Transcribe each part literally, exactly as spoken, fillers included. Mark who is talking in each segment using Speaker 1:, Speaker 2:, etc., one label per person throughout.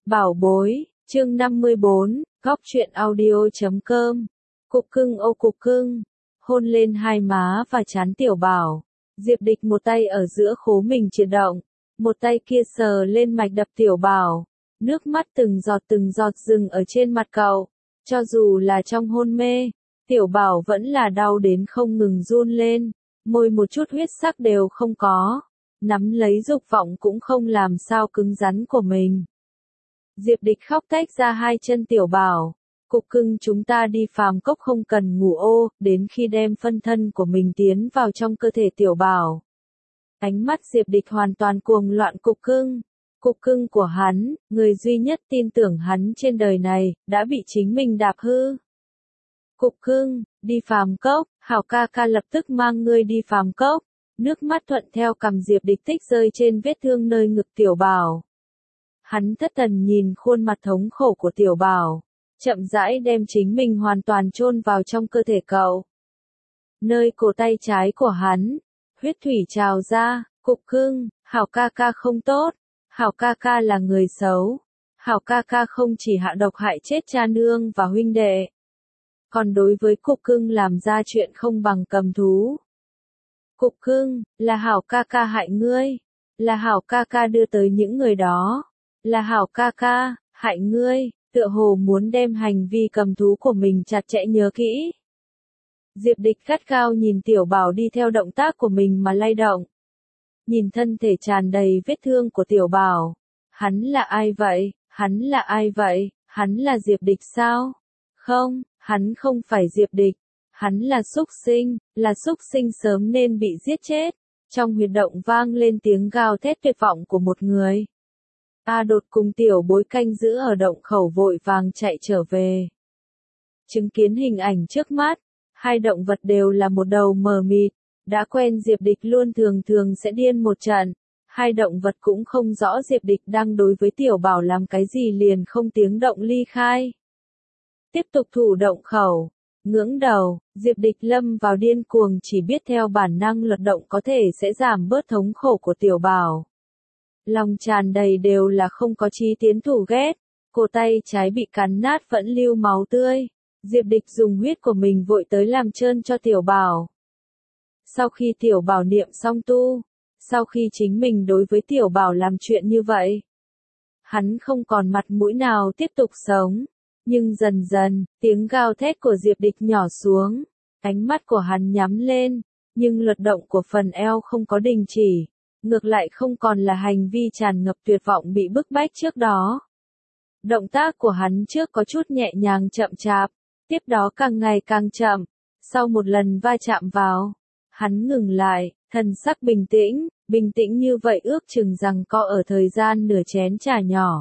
Speaker 1: Bảo bối, chương năm mươi bốn, góc truyện audio chấm com. Cục cưng ô cục cưng, hôn lên hai má và trán Tiểu Bảo. Diệp Địch một tay ở giữa khố mình chuyển động, một tay kia sờ lên mạch đập Tiểu Bảo. Nước mắt từng giọt từng giọt dừng ở trên mặt cậu. Cho dù là trong hôn mê, Tiểu Bảo vẫn là đau đến không ngừng run lên, môi một chút huyết sắc đều không có, nắm lấy dục vọng cũng không làm sao cứng rắn của mình. Diệp Địch khóc tách ra hai chân Tiểu Bảo. Cục cưng, chúng ta đi phàm cốc không cần ngủ ô, đến khi đem phân thân của mình tiến vào trong cơ thể Tiểu Bảo. Ánh mắt Diệp Địch hoàn toàn cuồng loạn. Cục cưng, cục cưng của hắn, người duy nhất tin tưởng hắn trên đời này, đã bị chính mình đạp hư. Cục cưng, đi phàm cốc, Hảo ca ca lập tức mang ngươi đi phàm cốc. Nước mắt thuận theo cằm Diệp Địch tích rơi trên vết thương nơi ngực Tiểu Bảo. Hắn thất thần nhìn khuôn mặt thống khổ của Tiểu Bảo, chậm rãi đem chính mình hoàn toàn chôn vào trong cơ thể cậu. Nơi cổ tay trái của hắn, huyết thủy trào ra. Cục cưng, Hảo ca ca không tốt, Hảo ca ca là người xấu, Hảo ca ca không chỉ hạ độc hại chết cha nương và huynh đệ, còn đối với cục cưng làm ra chuyện không bằng cầm thú. Cục cưng, là Hảo ca ca hại ngươi, là Hảo ca ca đưa tới những người đó, là Hảo ca ca hại ngươi. Tựa hồ muốn đem hành vi cầm thú của mình chặt chẽ nhớ kỹ. Diệp Địch gắt gao nhìn Tiểu Bảo đi theo động tác của mình mà lay động. Nhìn thân thể tràn đầy vết thương của Tiểu Bảo. Hắn là ai vậy? Hắn là ai vậy? Hắn là Diệp Địch sao? Không, hắn không phải Diệp Địch. Hắn là súc sinh, là súc sinh sớm nên bị giết chết. Trong huyệt động vang lên tiếng gào thét tuyệt vọng của một người. A Đột cùng Tiểu Bối canh giữ ở động khẩu vội vàng chạy trở về. Chứng kiến hình ảnh trước mắt, hai động vật đều là một đầu mờ mịt, đã quen Diệp Địch luôn thường thường sẽ điên một trận. Hai động vật cũng không rõ Diệp Địch đang đối với Tiểu Bảo làm cái gì liền không tiếng động ly khai. Tiếp tục thủ động khẩu, ngưỡng đầu, Diệp Địch lâm vào điên cuồng chỉ biết theo bản năng lật động có thể sẽ giảm bớt thống khổ của Tiểu Bảo. Lòng tràn đầy đều là không có chí tiến thủ ghét, cổ tay trái bị cắn nát vẫn lưu máu tươi. Diệp Địch dùng huyết của mình vội tới làm trơn cho Tiểu Bảo. Sau khi Tiểu Bảo niệm xong tu, sau khi chính mình đối với Tiểu Bảo làm chuyện như vậy, hắn không còn mặt mũi nào tiếp tục sống. Nhưng dần dần, tiếng gào thét của Diệp Địch nhỏ xuống, ánh mắt của hắn nhắm lên, nhưng luật động của phần eo không có đình chỉ. Ngược lại không còn là hành vi tràn ngập tuyệt vọng bị bức bách trước đó. Động tác của hắn trước có chút nhẹ nhàng chậm chạp, tiếp đó càng ngày càng chậm. Sau một lần va chạm vào, hắn ngừng lại, thần sắc bình tĩnh, bình tĩnh như vậy ước chừng rằng co ở thời gian nửa chén trà nhỏ.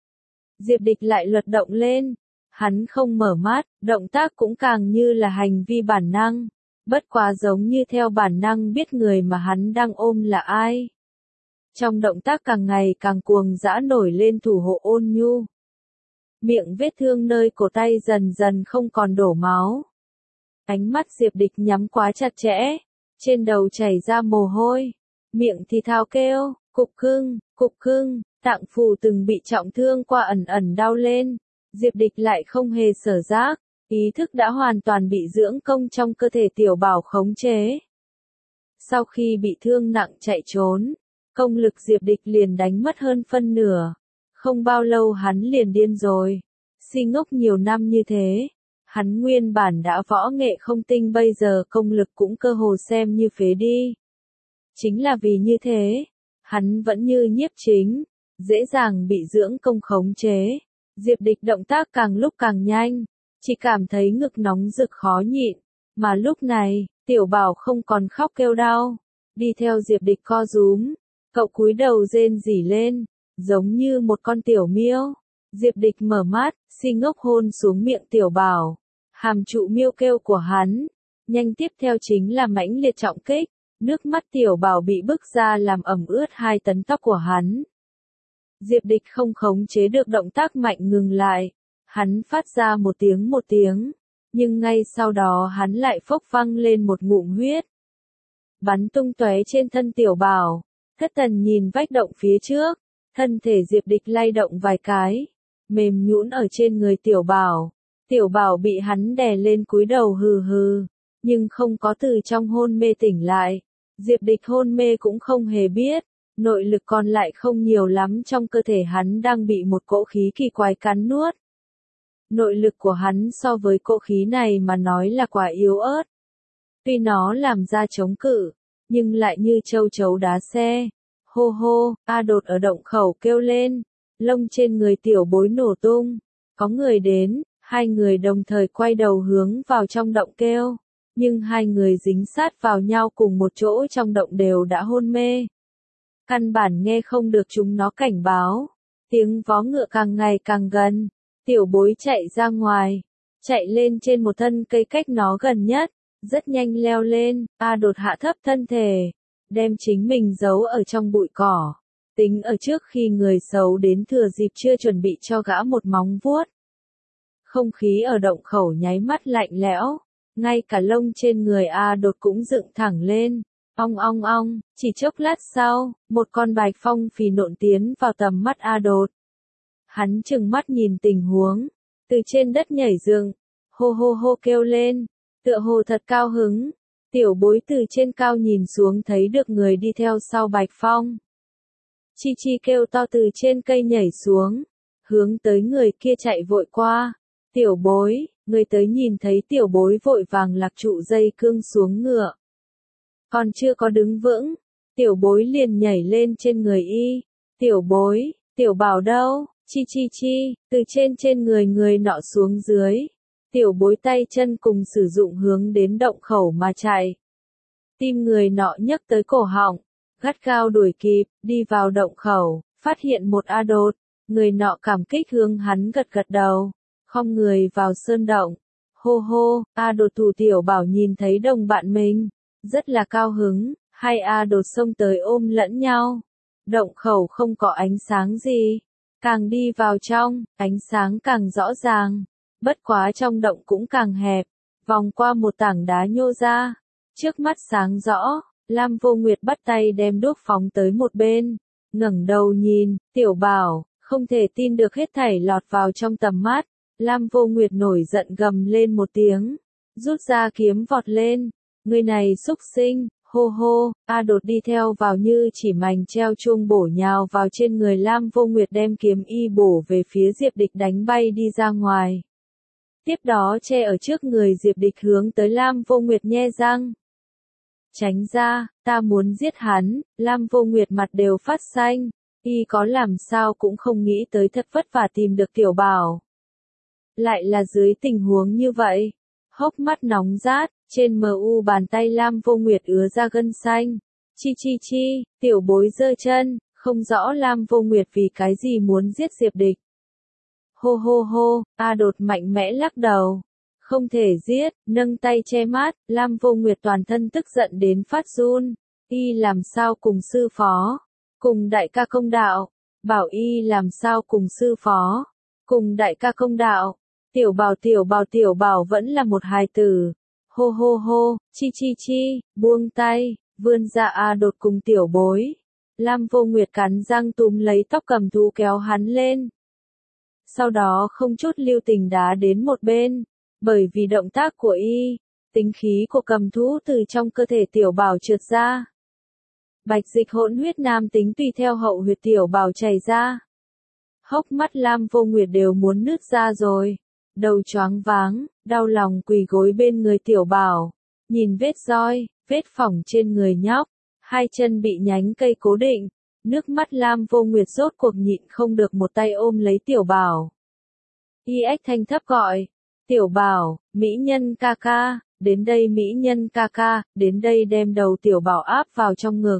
Speaker 1: Diệp Địch lại luật động lên, hắn không mở mắt, động tác cũng càng như là hành vi bản năng. Bất quá giống như theo bản năng biết người mà hắn đang ôm là ai. Trong động tác càng ngày càng cuồng dã nổi lên thủ hộ ôn nhu. Miệng vết thương nơi cổ tay dần dần không còn đổ máu. Ánh mắt Diệp Địch nhắm quá chặt chẽ, trên đầu chảy ra mồ hôi, miệng thì thào kêu, cục cưng, cục cưng, tạng phủ từng bị trọng thương qua ẩn ẩn đau lên. Diệp Địch lại không hề sở giác. Ý thức đã hoàn toàn bị dưỡng công trong cơ thể Tiểu Bảo khống chế. Sau khi bị thương nặng chạy trốn, công lực Diệp Địch liền đánh mất hơn phân nửa. Không bao lâu hắn liền điên rồi. Si ngốc nhiều năm như thế, hắn nguyên bản đã võ nghệ không tinh bây giờ công lực cũng cơ hồ xem như phế đi. Chính là vì như thế, hắn vẫn như nhiếp chính, dễ dàng bị dưỡng công khống chế. Diệp Địch động tác càng lúc càng nhanh. Chỉ cảm thấy ngực nóng rực khó nhịn, mà lúc này, Tiểu Bảo không còn khóc kêu đau, đi theo Diệp Địch co rúm, cậu cúi đầu rên rỉ lên, giống như một con tiểu miêu. Diệp Địch mở mắt, si ngốc hôn xuống miệng Tiểu Bảo, hàm trụ miêu kêu của hắn, nhanh tiếp theo chính là mãnh liệt trọng kích, nước mắt Tiểu Bảo bị bức ra làm ẩm ướt hai tấn tóc của hắn. Diệp Địch không khống chế được động tác mạnh ngừng lại. Hắn phát ra một tiếng một tiếng, nhưng ngay sau đó hắn lại phốc văng lên một ngụm huyết. Bắn tung tóe trên thân Tiểu Bảo, thất thần nhìn vách động phía trước, thân thể Diệp Địch lay động vài cái, mềm nhũn ở trên người tiểu bảo. Tiểu bảo bị hắn đè lên cúi đầu hừ hừ, nhưng không có từ trong hôn mê tỉnh lại. Diệp Địch hôn mê cũng không hề biết, nội lực còn lại không nhiều lắm, trong cơ thể hắn đang bị một cỗ khí kỳ quái cắn nuốt. Nội lực của hắn so với cỗ khí này mà nói là quả yếu ớt. Tuy nó làm ra chống cự, nhưng lại như châu chấu đá xe. Hô hô, A Đột ở động khẩu kêu lên, lông trên người tiểu bối nổ tung. Có người đến, hai người đồng thời quay đầu hướng vào trong động kêu. Nhưng hai người dính sát vào nhau cùng một chỗ trong động đều đã hôn mê. Căn bản nghe không được chúng nó cảnh báo. Tiếng vó ngựa càng ngày càng gần. Tiểu bối chạy ra ngoài, chạy lên trên một thân cây cách nó gần nhất, rất nhanh leo lên. A Đột hạ thấp thân thể, đem chính mình giấu ở trong bụi cỏ. Tính ở trước khi người xấu đến thừa dịp chưa chuẩn bị cho gã một móng vuốt. Không khí ở động khẩu nháy mắt lạnh lẽo, ngay cả lông trên người A Đột cũng dựng thẳng lên. Ong ong ong, chỉ chốc lát sau, một con bạch phong phì nộn tiến vào tầm mắt A Đột. Hắn trừng mắt nhìn tình huống, từ trên đất nhảy dựng, hô hô hô kêu lên, tựa hồ thật cao hứng. Tiểu bối từ trên cao nhìn xuống thấy được người đi theo sau Bạch Phong. Chi Chi kêu to từ trên cây nhảy xuống, hướng tới người kia chạy vội qua. Tiểu bối, người tới nhìn thấy tiểu bối vội vàng lạc trụ dây cương xuống ngựa. Còn chưa có đứng vững, tiểu bối liền nhảy lên trên người y. Tiểu bối, tiểu bảo đâu? Chi chi chi, từ trên trên người người nọ xuống dưới. Tiểu bối tay chân cùng sử dụng hướng đến động khẩu mà chạy. Tim người nọ nhấc tới cổ họng, gắt gao đuổi kịp, đi vào động khẩu, phát hiện một A Đột. Người nọ cảm kích hướng hắn gật gật đầu, khom người vào sơn động. Hô hô, A Đột thủ tiểu bảo nhìn thấy đồng bạn mình, rất là cao hứng, hai A Đột xông tới ôm lẫn nhau. Động khẩu không có ánh sáng gì. Càng đi vào trong, ánh sáng càng rõ ràng. Bất quá trong động cũng càng hẹp. Vòng qua một tảng đá nhô ra. Trước mắt sáng rõ, Lam Vô Nguyệt bắt tay đem đuốc phóng tới một bên. Ngẩng đầu nhìn, tiểu bảo, không thể tin được hết thảy lọt vào trong tầm mắt. Lam Vô Nguyệt nổi giận gầm lên một tiếng. Rút ra kiếm vọt lên. Người này xúc sinh. Hô hô, A Đột đi theo vào như chỉ mảnh treo chuông bổ nhào vào trên người Lam Vô Nguyệt đem kiếm y bổ về phía Diệp Địch đánh bay đi ra ngoài. Tiếp đó che ở trước người Diệp Địch hướng tới Lam Vô Nguyệt nhe răng. Tránh ra, ta muốn giết hắn. Lam Vô Nguyệt mặt đều phát xanh, y có làm sao cũng không nghĩ tới thật vất vả tìm được tiểu bảo. Lại là dưới tình huống như vậy, hốc mắt nóng rát. Trên mờ u bàn tay Lam Vô Nguyệt ứa ra gân xanh. Chi chi chi, tiểu bối giơ chân, không rõ Lam Vô Nguyệt vì cái gì muốn giết Diệp Địch. Hô hô hô, A Đột mạnh mẽ lắc đầu. Không thể giết, nâng tay che mắt, Lam Vô Nguyệt toàn thân tức giận đến phát run. Y làm sao cùng sư phó, cùng đại ca công đạo, bảo y làm sao cùng sư phó, cùng đại ca công đạo. Tiểu bảo tiểu bảo tiểu bảo vẫn là một hài tử. Hô hô hô, chi chi chi, buông tay, vươn ra A Đột cùng tiểu bối. Lam Vô Nguyệt cắn răng túm lấy tóc cầm thú kéo hắn lên. Sau đó không chút lưu tình đá đến một bên, bởi vì động tác của y, tính khí của cầm thú từ trong cơ thể tiểu bảo trượt ra. Bạch dịch hỗn huyết nam tính tùy theo hậu huyệt tiểu bảo chảy ra. Hốc mắt Lam Vô Nguyệt đều muốn nứt ra rồi. Đầu choáng váng, đau lòng quỳ gối bên người tiểu bảo, nhìn vết roi, vết phỏng trên người nhóc, hai chân bị nhánh cây cố định, nước mắt Lam Vô Nguyệt rốt cuộc nhịn không được một tay ôm lấy tiểu bảo. Y ếch thanh thấp gọi, tiểu bảo, mỹ nhân ca ca, đến đây mỹ nhân ca ca, đến đây đem đầu tiểu bảo áp vào trong ngực.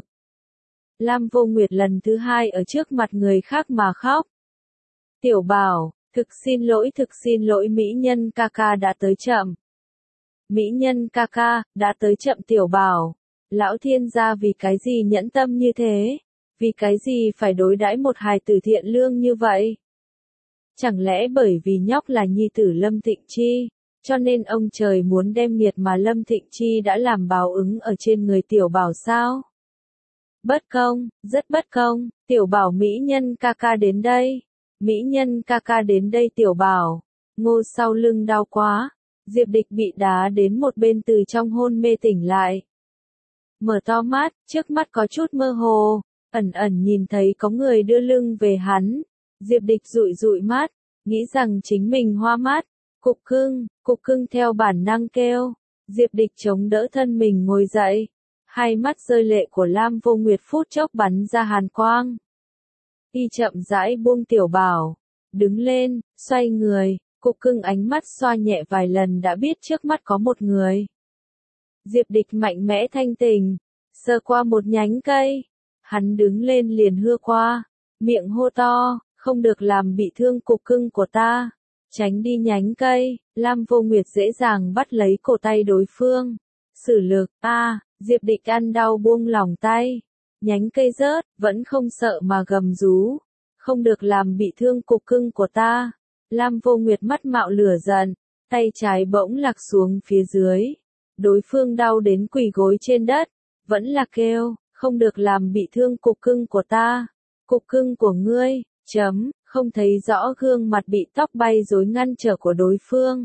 Speaker 1: Lam Vô Nguyệt lần thứ hai ở trước mặt người khác mà khóc. Tiểu bảo, thực xin lỗi thực xin lỗi mỹ nhân ca ca đã tới chậm. Mỹ nhân ca ca, đã tới chậm tiểu bảo. Lão thiên gia vì cái gì nhẫn tâm như thế? Vì cái gì phải đối đãi một hài tử thiện lương như vậy? Chẳng lẽ bởi vì nhóc là nhi tử Lâm Thịnh Chi, cho nên ông trời muốn đem nghiệt mà Lâm Thịnh Chi đã làm báo ứng ở trên người tiểu bảo sao? Bất công, rất bất công, tiểu bảo mỹ nhân ca ca đến đây. Mỹ nhân ca ca đến đây Tiểu Bảo. Ngô sau lưng đau quá. Diệp Địch bị đá đến một bên từ trong hôn mê tỉnh lại. Mở to mắt, trước mắt có chút mơ hồ, ẩn ẩn nhìn thấy có người đưa lưng về hắn. Diệp Địch dụi dụi mắt, nghĩ rằng chính mình hoa mắt. Cục cưng, cục cưng theo bản năng kêu. Diệp Địch chống đỡ thân mình ngồi dậy. Hai mắt rơi lệ của Lam Vô Nguyệt phút chốc bắn ra hàn quang. Y chậm rãi buông Tiểu Bảo. Đứng lên, xoay người, cục cưng ánh mắt xoa nhẹ vài lần đã biết trước mắt có một người. Diệp Địch mạnh mẽ thanh tỉnh, sờ qua một nhánh cây. Hắn đứng lên liền hưa qua, miệng hô to, không được làm bị thương cục cưng của ta. Tránh đi nhánh cây, Lam Vô Nguyệt dễ dàng bắt lấy cổ tay đối phương. Sử lực, a, à, Diệp Địch ăn đau buông lỏng tay. Nhánh cây rớt, vẫn không sợ mà gầm rú. Không được làm bị thương cục cưng của ta. Lam Vô Nguyệt mắt mạo lửa giận, tay trái bỗng lạc xuống phía dưới. Đối phương đau đến quỳ gối trên đất, vẫn là kêu, không được làm bị thương cục cưng của ta. Cục cưng của ngươi, chấm, không thấy rõ gương mặt bị tóc bay rối ngăn trở của đối phương.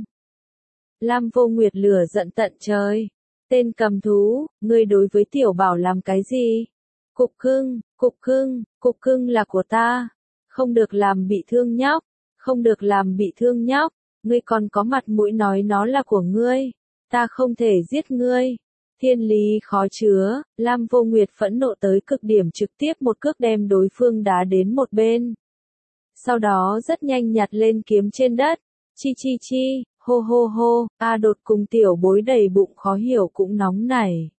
Speaker 1: Lam Vô Nguyệt lửa giận tận trời. Tên cầm thú, ngươi đối với Tiểu Bảo làm cái gì? Cục cưng, cục cưng, cục cưng là của ta. Không được làm bị thương nhóc, không được làm bị thương nhóc. Ngươi còn có mặt mũi nói nó là của ngươi. Ta không thể giết ngươi. Thiên lý khó chứa, Lam Vô Nguyệt phẫn nộ tới cực điểm trực tiếp một cước đem đối phương đá đến một bên. Sau đó rất nhanh nhặt lên kiếm trên đất. Chi chi chi, hô hô hô, A Đột cùng tiểu bối đầy bụng khó hiểu cũng nóng nảy.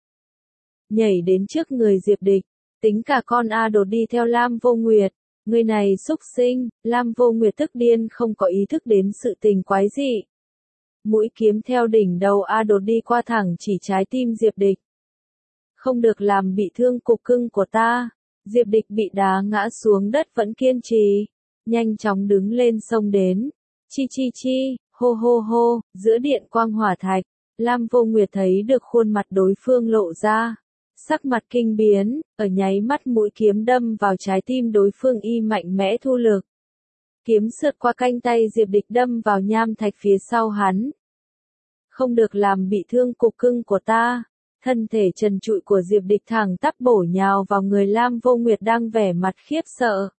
Speaker 1: Nhảy đến trước người Diệp Địch, tính cả con A Đột đi theo Lam Vô Nguyệt. Người này xúc sinh, Lam Vô Nguyệt tức điên không có ý thức đến sự tình quái dị. Mũi kiếm theo đỉnh đầu A Đột đi qua thẳng chỉ trái tim Diệp Địch. Không được làm bị thương cục cưng của ta. Diệp Địch bị đá ngã xuống đất vẫn kiên trì. Nhanh chóng đứng lên xông đến. Chi chi chi, hô hô hô, giữa điện quang hỏa thạch. Lam Vô Nguyệt thấy được khuôn mặt đối phương lộ ra. Sắc mặt kinh biến, ở nháy mắt mũi kiếm đâm vào trái tim đối phương y mạnh mẽ thu lực. Kiếm sượt qua cánh tay Diệp Địch đâm vào nham thạch phía sau hắn. Không được làm bị thương cục cưng của ta. Thân thể trần trụi của Diệp Địch thẳng tắp bổ nhào vào người Lam Vô Nguyệt đang vẻ mặt khiếp sợ.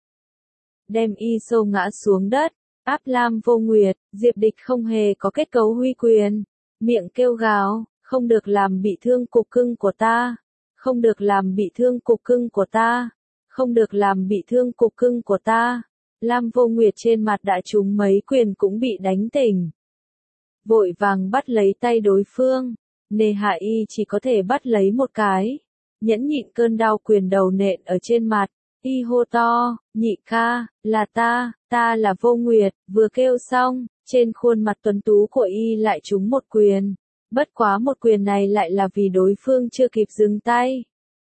Speaker 1: Đem y xô ngã xuống đất, áp Lam Vô Nguyệt, Diệp Địch không hề có kết cấu huy quyền. Miệng kêu gào, không được làm bị thương cục cưng của ta. Không được làm bị thương cục cưng của ta. Không được làm bị thương cục cưng của ta. Lam Vô Nguyệt trên mặt đã trúng mấy quyền cũng bị đánh tỉnh. Vội vàng bắt lấy tay đối phương. Nề hạ y chỉ có thể bắt lấy một cái. Nhẫn nhịn cơn đau quyền đầu nện ở trên mặt. Y hô to, nhị ca, là ta, ta là Vô Nguyệt. Vừa kêu xong, trên khuôn mặt tuấn tú của y lại trúng một quyền. Bất quá một quyền này lại là vì đối phương chưa kịp dừng tay.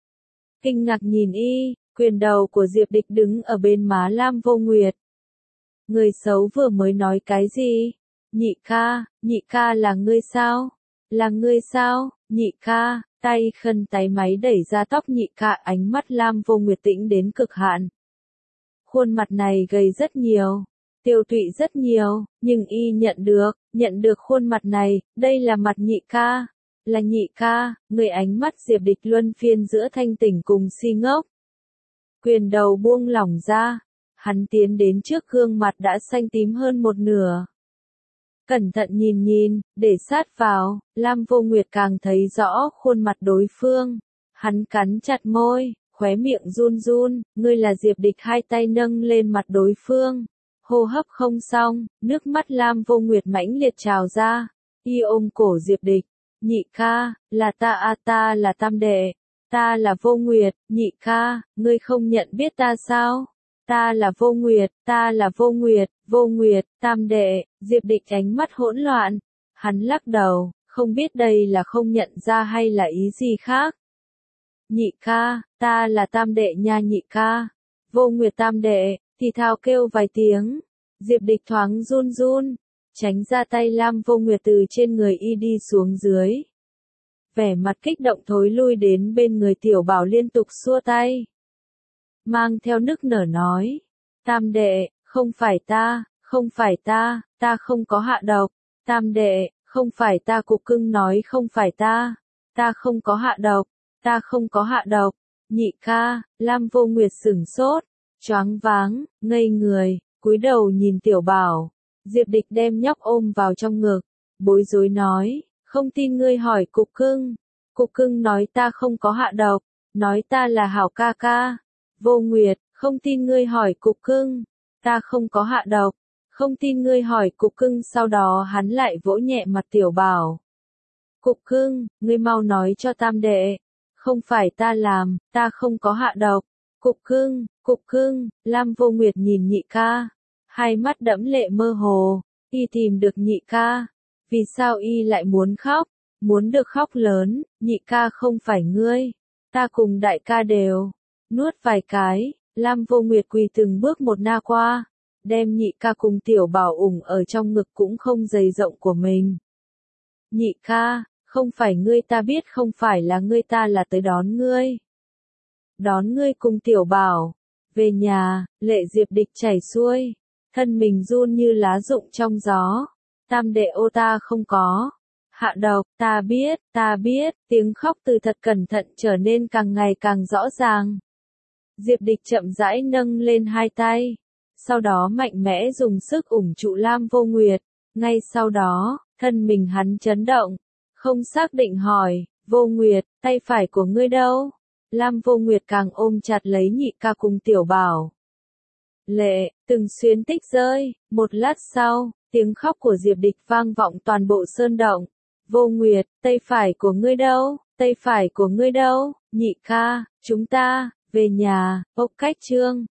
Speaker 1: Kinh ngạc nhìn y, quyền đầu của Diệp Địch đứng ở bên má Lam Vô Nguyệt. Người xấu vừa mới nói cái gì? Nhị ca, nhị ca là ngươi sao? Là ngươi sao? Nhị ca, tay khân tay máy đẩy ra tóc nhị ca, ánh mắt Lam Vô Nguyệt tĩnh đến cực hạn. Khuôn mặt này gầy rất nhiều, tiêu tụy rất nhiều, nhưng y nhận được, nhận được khuôn mặt này, đây là mặt nhị ca. Là nhị ca, người ánh mắt Diệp Địch luân phiên giữa thanh tỉnh cùng si ngốc. Quyền đầu buông lỏng ra, hắn tiến đến trước gương mặt đã xanh tím hơn một nửa. Cẩn thận nhìn nhìn, để sát vào, Lam Vô Nguyệt càng thấy rõ khuôn mặt đối phương. Hắn cắn chặt môi, khóe miệng run run, ngươi là Diệp Địch, hai tay nâng lên mặt đối phương. Hô hấp không xong, nước mắt Lam Vô Nguyệt mãnh liệt trào ra. Y ôm cổ Diệp Địch, nhị ca, là ta a ta là tam đệ. Ta là Vô Nguyệt, nhị ca, ngươi không nhận biết ta sao? Ta là Vô Nguyệt, ta là Vô Nguyệt, Vô Nguyệt, tam đệ. Diệp Địch ánh mắt hỗn loạn. Hắn lắc đầu, không biết đây là không nhận ra hay là ý gì khác. Nhị ca, ta là tam đệ nha nhị ca. Vô Nguyệt tam đệ, thì thào kêu vài tiếng. Diệp Địch thoáng run run, tránh ra tay Lam Vô Nguyệt từ trên người y đi xuống dưới. Vẻ mặt kích động thối lui đến bên người Tiểu Bảo liên tục xua tay. Mang theo nức nở nói, tam đệ, không phải ta, không phải ta, ta không có hạ độc. Tam đệ, không phải ta. Cục Cưng nói không phải ta, ta không có hạ độc, ta không có hạ độc. Nhị ca, Lam Vô Nguyệt sửng sốt, choáng váng, ngây người, cúi đầu nhìn Tiểu Bảo. Diệp Địch đem nhóc ôm vào trong ngực, bối rối nói, không tin ngươi hỏi Cục Cưng. Cục Cưng nói ta không có hạ độc, nói ta là hảo ca ca. Vô Nguyệt, không tin ngươi hỏi Cục Cưng, ta không có hạ độc, không tin ngươi hỏi Cục Cưng. Sau đó hắn lại vỗ nhẹ mặt Tiểu Bảo. Cục Cưng, ngươi mau nói cho Tam đệ, không phải ta làm, ta không có hạ độc. Cục Cưng, Cục Cưng. Lam Vô Nguyệt nhìn nhị ca, hai mắt đẫm lệ mơ hồ, y tìm được nhị ca, vì sao y lại muốn khóc, muốn được khóc lớn. Nhị ca không phải ngươi, ta cùng đại ca đều, nuốt vài cái. Lam Vô Nguyệt quỳ từng bước một na qua, đem nhị ca cùng Tiểu Bảo ủng ở trong ngực cũng không dày rộng của mình. Nhị ca, không phải ngươi, ta biết không phải là ngươi, ta là tới đón ngươi. Đón ngươi cùng Tiểu Bảo về nhà. Lệ Diệp Địch chảy xuôi, thân mình run như lá rụng trong gió. Tam đệ ô, ta không có hạ độc, ta biết, ta biết. Tiếng khóc từ thật cẩn thận trở nên càng ngày càng rõ ràng. Diệp Địch chậm rãi nâng lên hai tay, sau đó mạnh mẽ dùng sức ủng trụ Lam Vô Nguyệt. Ngay sau đó, thân mình hắn chấn động, không xác định hỏi, Vô Nguyệt, tay phải của ngươi đâu? Lam Vô Nguyệt càng ôm chặt lấy nhị ca cùng Tiểu Bảo. Lệ, từng xuyến tích rơi. Một lát sau, tiếng khóc của Diệp Địch vang vọng toàn bộ sơn động. Vô Nguyệt, tay phải của ngươi đâu? Tay phải của ngươi đâu? Nhị ca, chúng ta về nhà. Ốc Cách Chương